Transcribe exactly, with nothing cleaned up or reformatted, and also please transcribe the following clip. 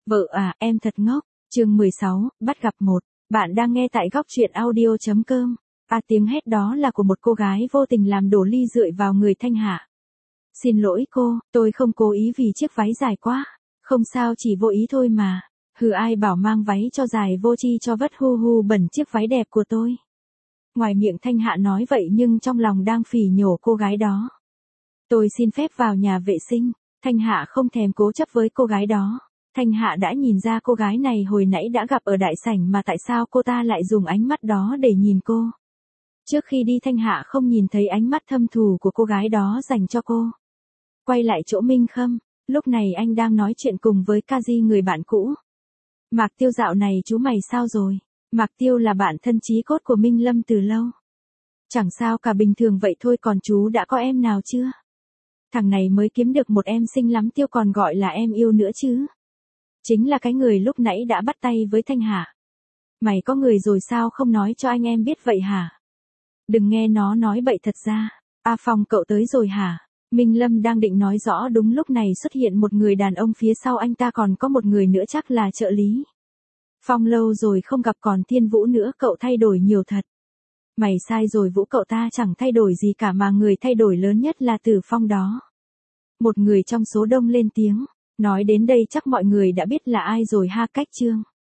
Vợ à, em thật ngốc. Chương mười sáu, bắt gặp một. Bạn đang nghe tại góc truyện audio chấm com. À, tiếng hét đó là của một cô gái vô tình làm đổ ly rượi vào người Thanh Hạ. Xin lỗi cô, tôi không cố ý vì chiếc váy dài quá. Không sao, chỉ vô ý thôi mà. Hừ, ai bảo mang váy cho dài vô chi cho vất, hu hu, bẩn chiếc váy đẹp của tôi. Ngoài miệng Thanh Hạ nói vậy nhưng trong lòng đang phỉ nhổ cô gái đó. Tôi xin phép vào nhà vệ sinh. Thanh Hạ không thèm cố chấp với cô gái đó. Thanh Hạ đã nhìn ra cô gái này hồi nãy đã gặp ở đại sảnh, mà tại sao cô ta lại dùng ánh mắt đó để nhìn cô. Trước khi đi Thanh Hạ không nhìn thấy ánh mắt thâm thù của cô gái đó dành cho cô. Quay lại chỗ Minh Khâm, lúc này anh đang nói chuyện cùng với Kaji, người bạn cũ. Mạc Tiêu, dạo này chú mày sao rồi? Mạc Tiêu là bạn thân chí cốt của Minh Lâm từ lâu. Chẳng sao cả, bình thường vậy thôi, còn chú đã có em nào chưa? Thằng này mới kiếm được một em xinh lắm Tiêu, còn gọi là em yêu nữa chứ. Chính là cái người lúc nãy đã bắt tay với Thanh Hạ. Mày có người rồi sao không nói cho anh em biết vậy hả? Đừng nghe nó nói bậy, thật ra. A Phong, cậu tới rồi hả? Minh Lâm đang định nói rõ, đúng lúc này xuất hiện một người đàn ông phía sau anh ta, còn có một người nữa chắc là trợ lý. Phong, lâu rồi không gặp, còn Thiên Vũ nữa, cậu thay đổi nhiều thật. Mày sai rồi Vũ, cậu ta chẳng thay đổi gì cả, mà người thay đổi lớn nhất là Tử Phong đó. Một người trong số đông lên tiếng. Nói đến đây chắc mọi người đã biết là ai rồi ha. Cách Trương.